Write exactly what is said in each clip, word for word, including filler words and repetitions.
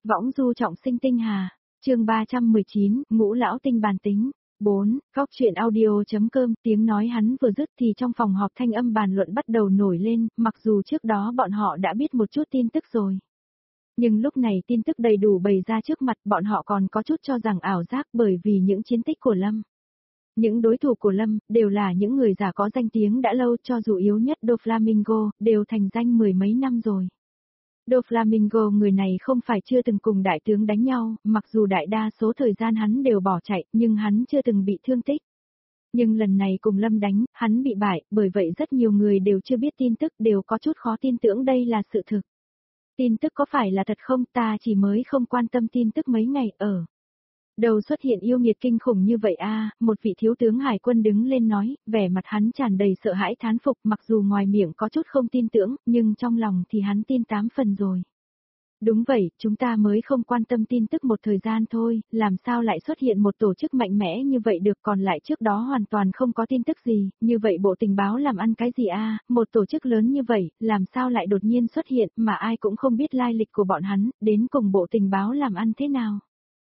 Võng du trọng sinh tinh hà, chương ba trăm mười chín, ngũ lão tinh bàn tính. bốn. Góc chuyện audio.com. Tiếng nói hắn vừa dứt thì trong phòng họp thanh âm bàn luận bắt đầu nổi lên, mặc dù trước đó bọn họ đã biết một chút tin tức rồi. Nhưng lúc này tin tức đầy đủ bày ra trước mặt, bọn họ còn có chút cho rằng ảo giác bởi vì những chiến tích của Lâm. Những đối thủ của Lâm, đều là những người giả có danh tiếng đã lâu, cho dù yếu nhất Doflamingo, đều thành danh mười mấy năm rồi. Doflamingo người này không phải chưa từng cùng đại tướng đánh nhau, mặc dù đại đa số thời gian hắn đều bỏ chạy, nhưng hắn chưa từng bị thương tích. Nhưng lần này cùng Lâm đánh, hắn bị bại, bởi vậy rất nhiều người đều chưa biết tin tức, đều có chút khó tin tưởng đây là sự thực. Tin tức có phải là thật không, ta chỉ mới không quan tâm tin tức mấy ngày ở. Đầu xuất hiện yêu nghiệt kinh khủng như vậy a, à, một vị thiếu tướng hải quân đứng lên nói, vẻ mặt hắn tràn đầy sợ hãi thán phục, mặc dù ngoài miệng có chút không tin tưởng, nhưng trong lòng thì hắn tin tám phần rồi. Đúng vậy, chúng ta mới không quan tâm tin tức một thời gian thôi, làm sao lại xuất hiện một tổ chức mạnh mẽ như vậy được, còn lại trước đó hoàn toàn không có tin tức gì, như vậy bộ tình báo làm ăn cái gì a, à? Một tổ chức lớn như vậy, làm sao lại đột nhiên xuất hiện, mà ai cũng không biết lai lịch của bọn hắn, đến cùng bộ tình báo làm ăn thế nào.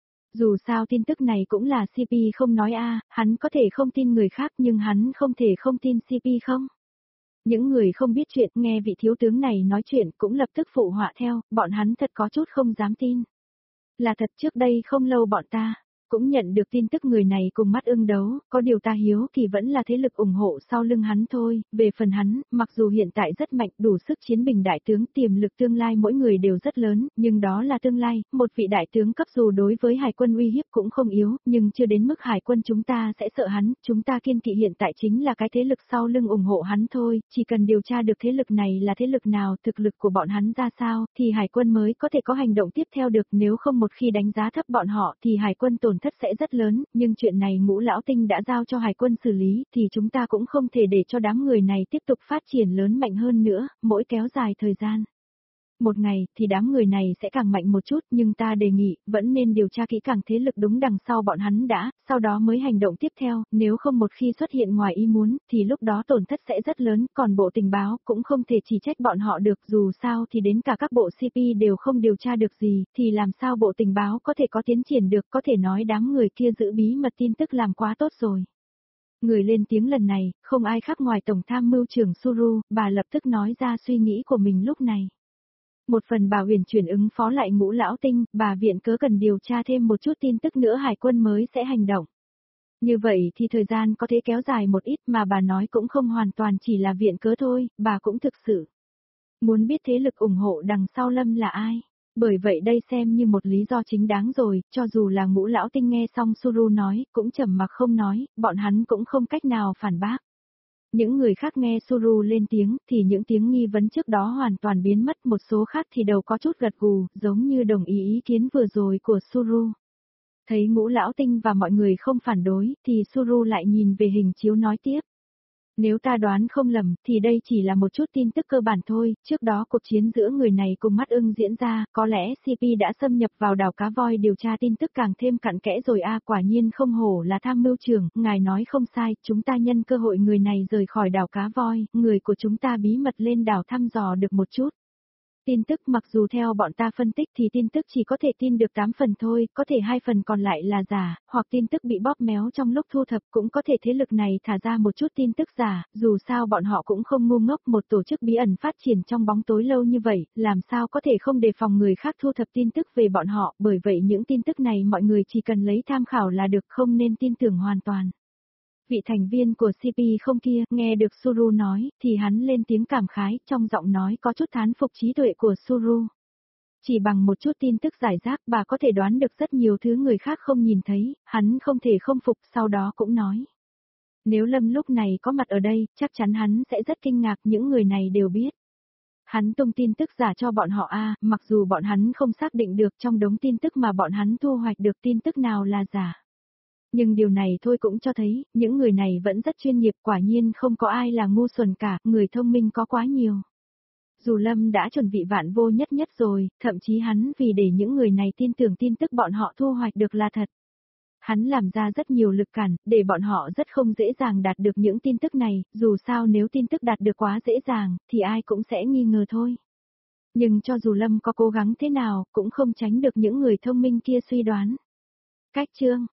Dù sao tin tức này cũng là xê pê không nói a, à, hắn có thể không tin người khác nhưng hắn không thể không tin xê pê không? Những người không biết chuyện nghe vị thiếu tướng này nói chuyện cũng lập tức phụ họa theo, bọn hắn thật có chút không dám tin. Là thật, trước đây không lâu bọn ta cũng nhận được tin tức người này cùng Mắt Ưng đấu, có điều ta hiếu kỳ vẫn là thế lực ủng hộ sau lưng hắn thôi, về phần hắn, mặc dù hiện tại rất mạnh, đủ sức chiến bình đại tướng, tiềm lực tương lai mỗi người đều rất lớn, nhưng đó là tương lai, một vị đại tướng cấp dù đối với hải quân uy hiếp cũng không yếu, nhưng chưa đến mức hải quân chúng ta sẽ sợ hắn, chúng ta kiên kỵ hiện tại chính là cái thế lực sau lưng ủng hộ hắn thôi, chỉ cần điều tra được thế lực này là thế lực nào, thực lực của bọn hắn ra sao, thì hải quân mới có thể có hành động tiếp theo được, nếu không một khi đánh giá thấp bọn họ thì hải quân tổn thất sẽ rất lớn, nhưng chuyện này Ngũ lão tinh đã giao cho hải quân xử lý, thì chúng ta cũng không thể để cho đám người này tiếp tục phát triển lớn mạnh hơn nữa, mỗi kéo dài thời gian. Một ngày, thì đám người này sẽ càng mạnh một chút, nhưng ta đề nghị, vẫn nên điều tra kỹ càng thế lực đúng đằng sau bọn hắn đã, sau đó mới hành động tiếp theo, nếu không một khi xuất hiện ngoài ý muốn, thì lúc đó tổn thất sẽ rất lớn, còn bộ tình báo cũng không thể chỉ trách bọn họ được, dù sao thì đến cả các bộ xê pê đều không điều tra được gì, thì làm sao bộ tình báo có thể có tiến triển được, có thể nói đám người kia giữ bí mật tin tức làm quá tốt rồi. Người lên tiếng lần này, không ai khác ngoài Tổng tham mưu trưởng Suru, bà lập tức nói ra suy nghĩ của mình lúc này. Một phần bà huyền chuyển ứng phó lại Ngũ lão tinh, bà viện cớ cần điều tra thêm một chút tin tức nữa hải quân mới sẽ hành động. Như vậy thì thời gian có thể kéo dài một ít mà bà nói cũng không hoàn toàn chỉ là viện cớ thôi, bà cũng thực sự muốn biết thế lực ủng hộ đằng sau Lâm là ai. Bởi vậy đây xem như một lý do chính đáng rồi, cho dù là Ngũ lão tinh nghe xong Suru nói, cũng trầm mặc không nói, bọn hắn cũng không cách nào phản bác. Những người khác nghe Suru lên tiếng, thì những tiếng nghi vấn trước đó hoàn toàn biến mất, một số khác thì đầu có chút gật gù, giống như đồng ý ý kiến vừa rồi của Suru. Thấy Ngũ lão tinh và mọi người không phản đối, thì Suru lại nhìn về hình chiếu nói tiếp. Nếu ta đoán không lầm, thì đây chỉ là một chút tin tức cơ bản thôi, trước đó cuộc chiến giữa người này cùng Mắt Ưng diễn ra, có lẽ xê pê đã xâm nhập vào đảo Cá Voi điều tra tin tức càng thêm cặn kẽ rồi a, à, quả nhiên không hổ là tham mưu trưởng, ngài nói không sai, chúng ta nhân cơ hội người này rời khỏi đảo Cá Voi, người của chúng ta bí mật lên đảo thăm dò được một chút. Tin tức mặc dù theo bọn ta phân tích thì tin tức chỉ có thể tin được tám phần thôi, có thể hai phần còn lại là giả, hoặc tin tức bị bóp méo trong lúc thu thập, cũng có thể thế lực này thả ra một chút tin tức giả, dù sao bọn họ cũng không ngu ngốc, một tổ chức bí ẩn phát triển trong bóng tối lâu như vậy, làm sao có thể không đề phòng người khác thu thập tin tức về bọn họ, bởi vậy những tin tức này mọi người chỉ cần lấy tham khảo là được, không nên tin tưởng hoàn toàn. Vị thành viên của xê pê không kia, nghe được Suru nói, thì hắn lên tiếng cảm khái, trong giọng nói có chút thán phục trí tuệ của Suru. Chỉ bằng một chút tin tức giải rác bà có thể đoán được rất nhiều thứ người khác không nhìn thấy, hắn không thể không phục, sau đó cũng nói. Nếu Lâm lúc này có mặt ở đây, chắc chắn hắn sẽ rất kinh ngạc, những người này đều biết. Hắn tung tin tức giả cho bọn họ a, mặc dù bọn hắn không xác định được trong đống tin tức mà bọn hắn thu hoạch được tin tức nào là giả. Nhưng điều này thôi cũng cho thấy, những người này vẫn rất chuyên nghiệp, quả nhiên không có ai là ngu xuẩn cả, người thông minh có quá nhiều. Dù Lâm đã chuẩn bị vạn vô nhất nhất rồi, thậm chí hắn vì để những người này tin tưởng tin tức bọn họ thu hoạch được là thật. Hắn làm ra rất nhiều lực cản, để bọn họ rất không dễ dàng đạt được những tin tức này, dù sao nếu tin tức đạt được quá dễ dàng, thì ai cũng sẽ nghi ngờ thôi. Nhưng cho dù Lâm có cố gắng thế nào, cũng không tránh được những người thông minh kia suy đoán. Cách chương,